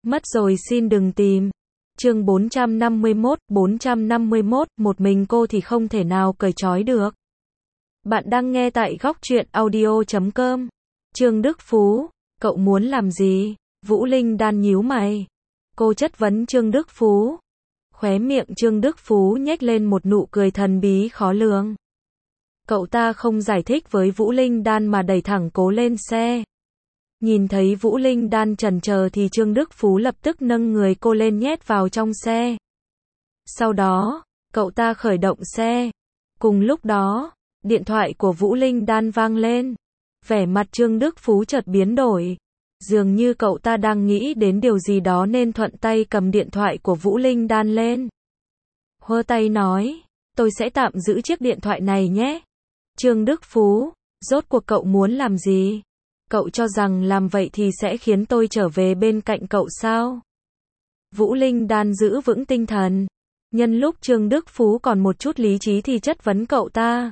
Mất rồi xin đừng tìm. Chương 451, một mình cô thì không thể nào cởi trói được. Bạn đang nghe tại góc truyện audio.com. Trương Đức Phú, cậu muốn làm gì? Vũ Linh đan nhíu mày. Cô chất vấn Trương Đức Phú. Khóe miệng Trương Đức Phú nhếch lên một nụ cười thần bí khó lường. Cậu ta không giải thích với Vũ Linh đan mà đẩy thẳng cô lên xe. Nhìn thấy Vũ Linh đan chần chờ thì Trương Đức Phú lập tức nâng người cô lên nhét vào trong xe. Sau đó, cậu ta khởi động xe. Cùng lúc đó, điện thoại của Vũ Linh đan vang lên. Vẻ mặt Trương Đức Phú chợt biến đổi. Dường như cậu ta đang nghĩ đến điều gì đó nên thuận tay cầm điện thoại của Vũ Linh đan lên. Hơ tay nói, tôi sẽ tạm giữ chiếc điện thoại này nhé. Trương Đức Phú, rốt cuộc cậu muốn làm gì? Cậu cho rằng làm vậy thì sẽ khiến tôi trở về bên cạnh cậu sao? Vũ Linh đan giữ vững tinh thần. Nhân lúc Trương Đức Phú còn một chút lý trí thì chất vấn cậu ta.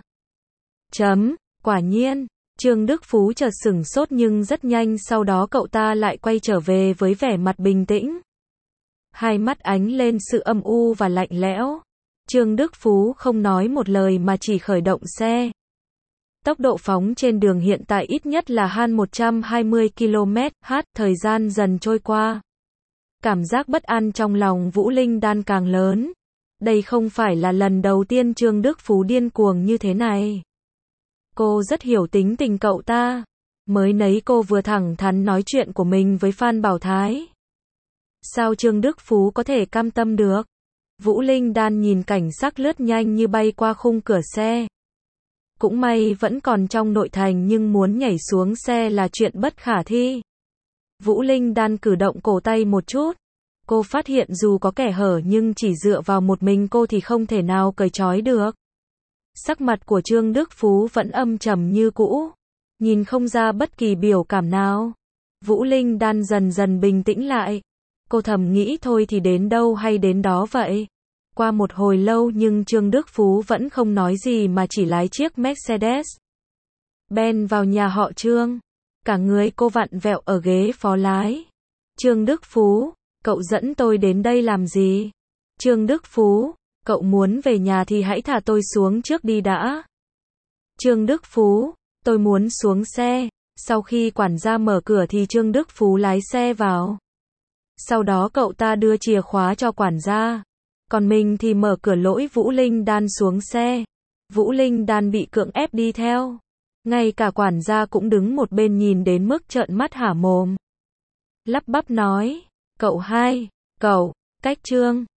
Quả nhiên, Trương Đức Phú chợt sửng sốt nhưng rất nhanh sau đó cậu ta lại quay trở về với vẻ mặt bình tĩnh. Hai mắt ánh lên sự âm u và lạnh lẽo. Trương Đức Phú không nói một lời mà chỉ khởi động xe. Tốc độ phóng trên đường hiện tại ít nhất là hơn 120 km/h, thời gian dần trôi qua. Cảm giác bất an trong lòng Vũ Linh đan càng lớn. Đây không phải là lần đầu tiên Trương Đức Phú điên cuồng như thế này. Cô rất hiểu tính tình cậu ta. Mới nấy cô vừa thẳng thắn nói chuyện của mình với Phan Bảo Thái. Sao Trương Đức Phú có thể cam tâm được? Vũ Linh đan nhìn cảnh sắc lướt nhanh như bay qua khung cửa xe. Cũng may vẫn còn trong nội thành nhưng muốn nhảy xuống xe là chuyện bất khả thi. Vũ Linh đan cử động cổ tay một chút. Cô phát hiện dù có kẻ hở nhưng chỉ dựa vào một mình cô thì không thể nào cởi trói được. Sắc mặt của Trương Đức Phú vẫn âm trầm như cũ. Nhìn không ra bất kỳ biểu cảm nào. Vũ Linh đan dần dần bình tĩnh lại. Cô thầm nghĩ thôi thì đến đâu hay đến đó vậy. Qua một hồi lâu nhưng Trương Đức Phú vẫn không nói gì mà chỉ lái chiếc Mercedes Benz vào nhà họ Trương. Cả người cô vặn vẹo ở ghế phó lái. Trương Đức Phú, cậu dẫn tôi đến đây làm gì? Trương Đức Phú, cậu muốn về nhà thì hãy thả tôi xuống trước đi đã. Trương Đức Phú, tôi muốn xuống xe. Sau khi quản gia mở cửa thì Trương Đức Phú lái xe vào. Sau đó cậu ta đưa chìa khóa cho quản gia. Còn mình thì mở cửa lỗi Vũ Linh đan xuống xe. Vũ Linh đan bị cưỡng ép đi theo. Ngay cả quản gia cũng đứng một bên nhìn đến mức trợn mắt há mồm. Lắp bắp nói, cậu hai, cậu, cách Trương